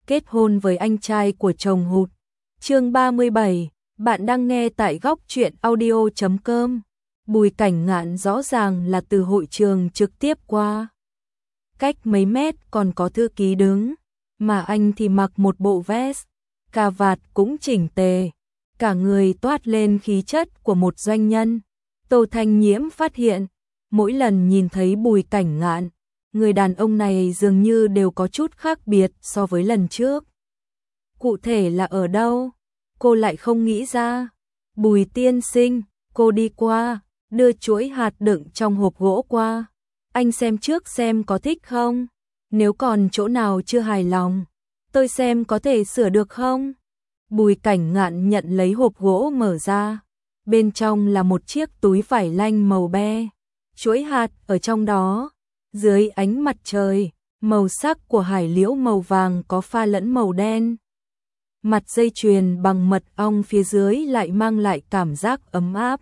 kết hôn với anh trai của chồng hụt. Chương 37, bạn đang nghe tại góc truyện audio.com. Bùi Cảnh Ngạn rõ ràng là từ hội trường trực tiếp qua. Cách mấy mét còn có thư ký đứng, mà anh thì mặc một bộ vest, cà vạt cũng chỉnh tề, cả người toát lên khí chất của một doanh nhân. Tô Thanh Nhiễm phát hiện, mỗi lần nhìn thấy Bùi Cảnh Ngạn, người đàn ông này dường như đều có chút khác biệt so với lần trước. Cụ thể là ở đâu? Cô lại không nghĩ ra. Bùi tiên sinh, cô đi qua, đưa chuỗi hạt đựng trong hộp gỗ qua. Anh xem trước xem có thích không? Nếu còn chỗ nào chưa hài lòng, tôi xem có thể sửa được không? Bùi Cảnh Ngạn nhận lấy hộp gỗ mở ra. Bên trong là một chiếc túi vải lanh màu be. Chuỗi hạt ở trong đó. Dưới ánh mặt trời, màu sắc của hải liễu màu vàng có pha lẫn màu đen. Mặt dây chuyền bằng mật ong phía dưới lại mang lại cảm giác ấm áp.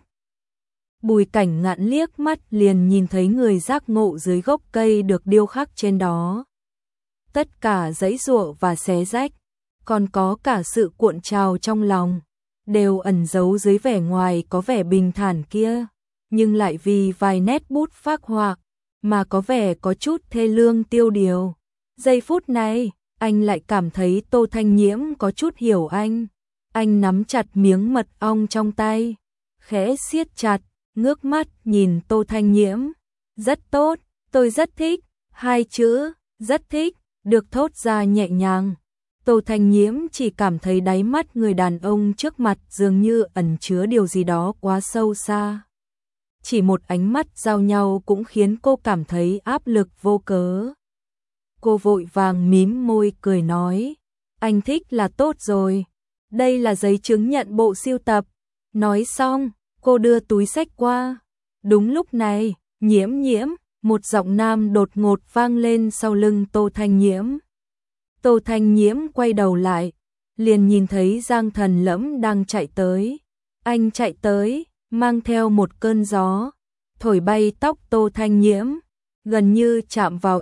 Bùi Cảnh Ngạn liếc mắt liền nhìn thấy người giác ngộ dưới gốc cây được điêu khắc trên đó. Tất cả giãy giụa và xé rách, còn có cả sự cuộn trào trong lòng, đều ẩn giấu dưới vẻ ngoài có vẻ bình thản kia, nhưng lại vì vài nét bút phác họa mà có vẻ có chút thê lương tiêu điều. Giây phút này, anh lại cảm thấy Tô Thanh Nhiễm có chút hiểu anh. Anh nắm chặt miếng mật ong trong tay, khẽ siết chặt, ngước mắt nhìn Tô Thanh Nhiễm. Rất tốt, tôi rất thích, hai chữ, rất thích, được thốt ra nhẹ nhàng. Tô Thanh Nhiễm chỉ cảm thấy đáy mắt người đàn ông trước mặt dường như ẩn chứa điều gì đó quá sâu xa. Chỉ một ánh mắt giao nhau cũng khiến cô cảm thấy áp lực vô cớ. Cô vội vàng mím môi cười nói, anh thích là tốt rồi, đây là giấy chứng nhận bộ sưu tập. Nói xong, cô đưa túi xách qua. Đúng lúc này, Nhiễm Nhiễm, một giọng nam đột ngột vang lên sau lưng Tô Thanh Nhiễm. Tô Thanh Nhiễm quay đầu lại, liền nhìn thấy Giang Thần Lẫm đang chạy tới. Anh chạy tới, mang theo một cơn gió, thổi bay tóc Tô Thanh Nhiễm, gần như chạm vào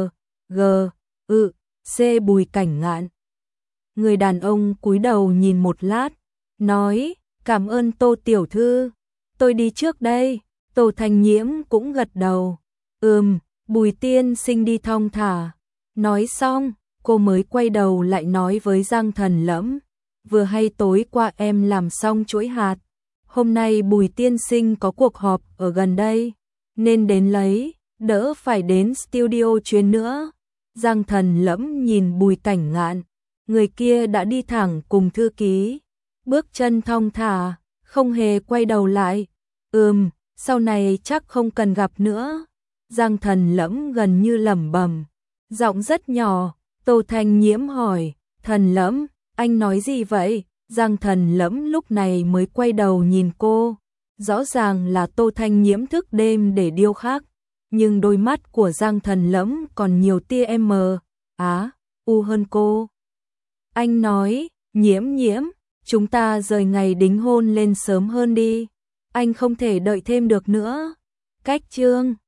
C Bùi Cảnh Ngạn. Người đàn ông cúi đầu nhìn một lát, nói, cảm ơn Tô tiểu thư, tôi đi trước đây. Tô Thanh Nhiễm cũng gật đầu, Bùi tiên sinh đi thong thả. Nói xong, cô mới quay đầu lại nói với Giang Thần Lẫm, vừa hay tối qua em làm xong chuỗi hạt, hôm nay Bùi tiên sinh có cuộc họp ở gần đây, nên đến lấy, đỡ phải đến studio chuyến nữa. Giang Thần Lẫm nhìn Bùi Cảnh Ngạn, người kia đã đi thẳng cùng thư ký, bước chân thong thả, không hề quay đầu lại. Sau này chắc không cần gặp nữa. Giang Thần Lẫm gần như lẩm bẩm, giọng rất nhỏ. Tô Thanh Nhiễm hỏi, Thần Lẫm, anh nói gì vậy? Giang Thần Lẫm lúc này mới quay đầu nhìn cô, rõ ràng là Tô Thanh Nhiễm thức đêm để điêu khắc, nhưng đôi mắt của Giang Thần Lẫm còn nhiều tia u hơn cô. Anh nói, Nhiễm Nhiễm, chúng ta rời ngày đính hôn lên sớm hơn đi, anh không thể đợi thêm được nữa. Cách chương